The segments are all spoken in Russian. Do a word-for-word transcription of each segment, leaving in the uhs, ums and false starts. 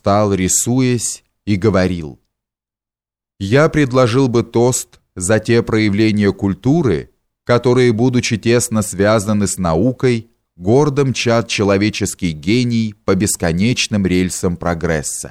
встал, рисуясь, и говорил: «Я предложил бы тост за те проявления культуры, которые, будучи тесно связаны с наукой, гордо мчат человеческий гений по бесконечным рельсам прогресса.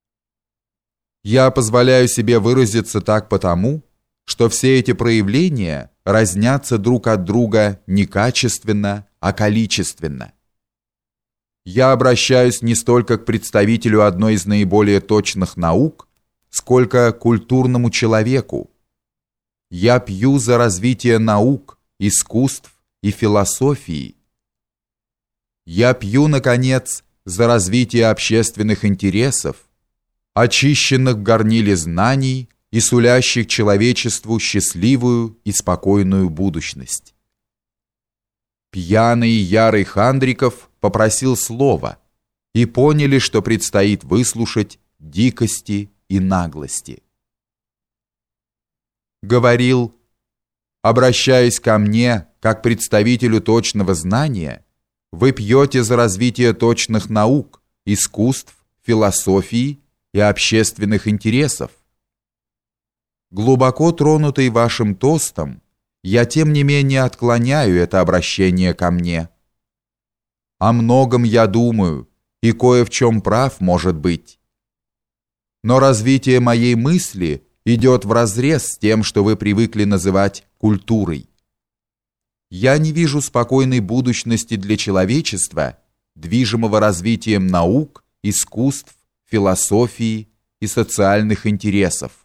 Я позволяю себе выразиться так потому, что все эти проявления разнятся друг от друга не качественно, а количественно. Я обращаюсь не столько к представителю одной из наиболее точных наук, сколько к культурному человеку. Я пью за развитие наук, искусств и философии. Я пью, наконец, за развитие общественных интересов, очищенных в горниле знаний и сулящих человечеству счастливую и спокойную будущность». Пьяный и ярый Хандриков попросил слова, и поняли, что предстоит выслушать дикости и наглости. Говорил: «Обращаясь ко мне, как представителю точного знания, вы пьете за развитие точных наук, искусств, философии и общественных интересов. Глубоко тронутый вашим тостом, я тем не менее отклоняю это обращение ко мне. О многом я думаю, и кое в чем прав, может быть. Но развитие моей мысли идет вразрез с тем, что вы привыкли называть культурой. Я не вижу спокойной будущности для человечества, движимого развитием наук, искусств, философии и социальных интересов.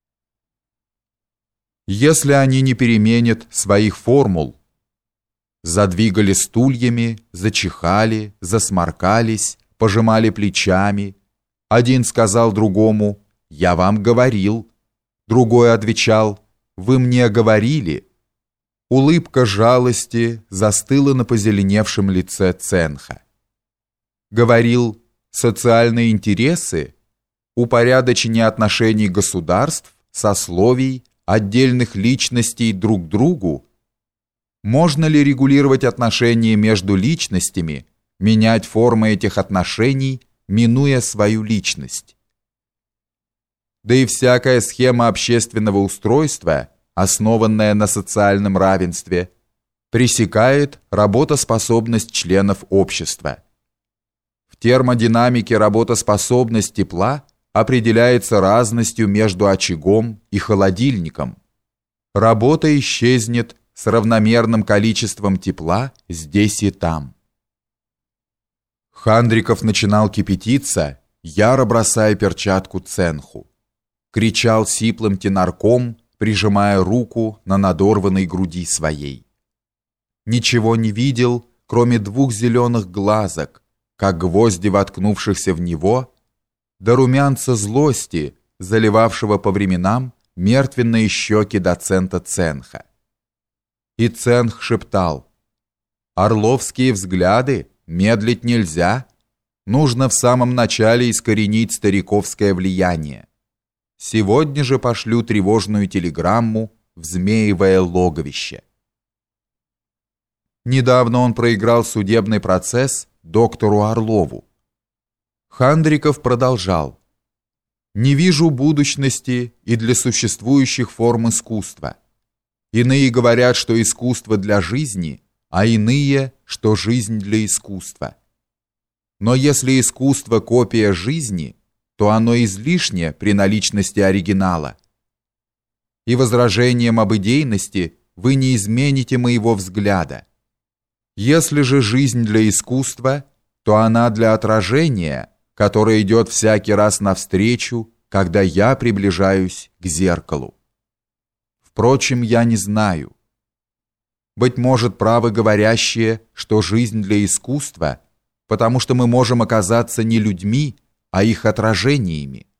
Если они не переменят своих формул». Задвигали стульями, зачихали, засморкались, пожимали плечами. Один сказал другому: «Я вам говорил». Другой отвечал: «Вы мне говорили». Улыбка жалости застыла на позеленевшем лице Ценха. Говорил: «Социальные интересы, упорядочение отношений государств, сословий, отдельных личностей друг к другу. Можно ли регулировать отношения между личностями, менять формы этих отношений, минуя свою личность? Да и всякая схема общественного устройства, основанная на социальном равенстве, пресекает работоспособность членов общества. В термодинамике работоспособность тепла определяется разностью между очагом и холодильником. Работа исчезнет с равномерным количеством тепла здесь и там». Хандриков начинал кипятиться, яро бросая перчатку Ценху. Кричал сиплым тенорком, прижимая руку на надорванной груди своей. Ничего не видел, кроме двух зеленых глазок, как гвозди, воткнувшихся в него, до румянца злости, заливавшего по временам мертвенные щеки доцента Ценха. И Ценх шептал: «Орловские взгляды, медлить нельзя, нужно в самом начале искоренить стариковское влияние. Сегодня же пошлю тревожную телеграмму в Змеевое логовище». Недавно он проиграл судебный процесс доктору Орлову. Хандриков продолжал: «Не вижу будущности и для существующих форм искусства. Иные говорят, что искусство для жизни, а иные, что жизнь для искусства. Но если искусство копия жизни, то оно излишне при наличности оригинала. И возражением об идейности вы не измените моего взгляда. Если же жизнь для искусства, то она для отражения, которое идет всякий раз навстречу, когда я приближаюсь к зеркалу. Впрочем, я не знаю. Быть может, правы говорящие, что жизнь для искусства, потому что мы можем оказаться не людьми, а их отражениями.